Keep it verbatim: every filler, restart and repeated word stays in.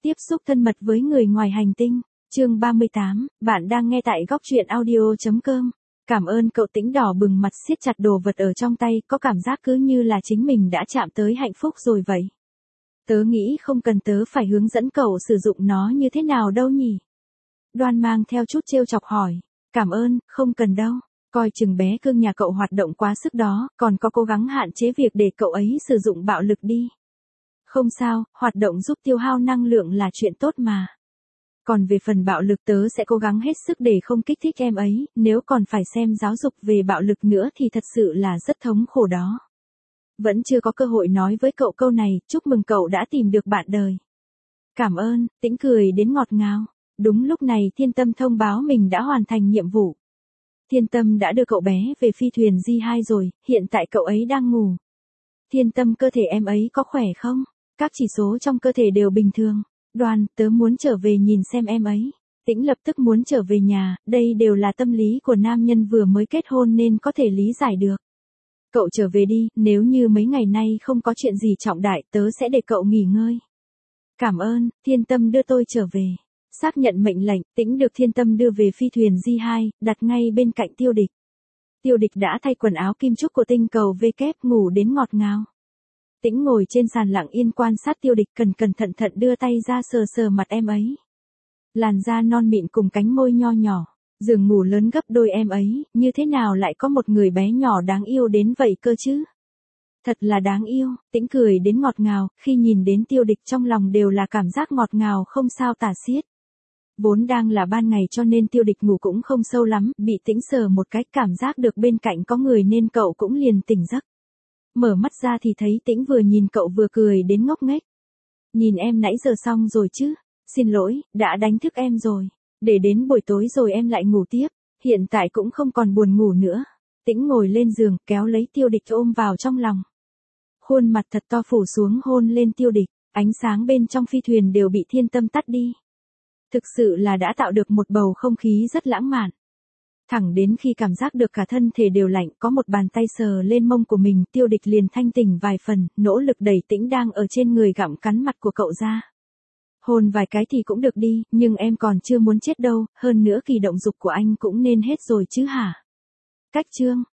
Tiếp xúc thân mật với người ngoài hành tinh. Chương ba mươi tám, bạn đang nghe tại góc truyện audio chấm com. Cảm ơn cậu. Tĩnh đỏ bừng mặt siết chặt đồ vật ở trong tay, có cảm giác cứ như là chính mình đã chạm tới hạnh phúc rồi vậy. Tớ nghĩ không cần tớ phải hướng dẫn cậu sử dụng nó như thế nào đâu nhỉ? Đoan mang theo chút trêu chọc hỏi. Cảm ơn, không cần đâu. Coi chừng bé cưng nhà cậu hoạt động quá sức đó, còn có cố gắng hạn chế việc để cậu ấy sử dụng bạo lực đi. Không sao, hoạt động giúp tiêu hao năng lượng là chuyện tốt mà. Còn về phần bạo lực tớ sẽ cố gắng hết sức để không kích thích em ấy, nếu còn phải xem giáo dục về bạo lực nữa thì thật sự là rất thống khổ đó. Vẫn chưa có cơ hội nói với cậu câu này, chúc mừng cậu đã tìm được bạn đời. Cảm ơn, Tĩnh cười đến ngọt ngào. Đúng lúc này Thiên Tâm thông báo mình đã hoàn thành nhiệm vụ. Thiên Tâm đã đưa cậu bé về phi thuyền G hai rồi, hiện tại cậu ấy đang ngủ. Thiên Tâm, cơ thể em ấy có khỏe không? Các chỉ số trong cơ thể đều bình thường. Đoan, tớ muốn trở về nhìn xem em ấy. Tĩnh lập tức muốn trở về nhà, đây đều là tâm lý của nam nhân vừa mới kết hôn nên có thể lý giải được. Cậu trở về đi, nếu như mấy ngày nay không có chuyện gì trọng đại tớ sẽ để cậu nghỉ ngơi. Cảm ơn, Thiên Tâm đưa tôi trở về. Xác nhận mệnh lệnh, Tĩnh được Thiên Tâm đưa về phi thuyền G hai, đặt ngay bên cạnh Tiêu Địch. Tiêu Địch đã thay quần áo kim trúc của tinh cầu V kép ngủ đến ngọt ngào. Tĩnh ngồi trên sàn lặng yên quan sát Tiêu Địch, cẩn cẩn thận thận đưa tay ra sờ sờ mặt em ấy. Làn da non mịn cùng cánh môi nho nhỏ, giường ngủ lớn gấp đôi em ấy, như thế nào lại có một người bé nhỏ đáng yêu đến vậy cơ chứ? Thật là đáng yêu. Tĩnh cười đến ngọt ngào, khi nhìn đến Tiêu Địch trong lòng đều là cảm giác ngọt ngào không sao tả xiết. Vốn đang là ban ngày cho nên Tiêu Địch ngủ cũng không sâu lắm, bị Tĩnh sờ một cái cảm giác được bên cạnh có người nên cậu cũng liền tỉnh giấc. Mở mắt ra thì thấy Tĩnh vừa nhìn cậu vừa cười đến ngốc nghếch. Nhìn em nãy giờ xong rồi chứ? Xin lỗi, đã đánh thức em rồi. Để đến buổi tối rồi em lại ngủ tiếp. Hiện tại cũng không còn buồn ngủ nữa. Tĩnh ngồi lên giường, kéo lấy Tiêu Địch ôm vào trong lòng. Khuôn mặt thật to phủ xuống hôn lên Tiêu Địch, ánh sáng bên trong phi thuyền đều bị Thiên Tâm tắt đi. Thực sự là đã tạo được một bầu không khí rất lãng mạn. Thẳng đến khi cảm giác được cả thân thể đều lạnh, có một bàn tay sờ lên mông của mình, Tiêu Địch liền thanh tỉnh vài phần, nỗ lực đẩy Tĩnh đang ở trên người gặm cắn mặt của cậu ra. Hôn vài cái thì cũng được đi, nhưng em còn chưa muốn chết đâu, hơn nữa kỳ động dục của anh cũng nên hết rồi chứ hả? Cách chương,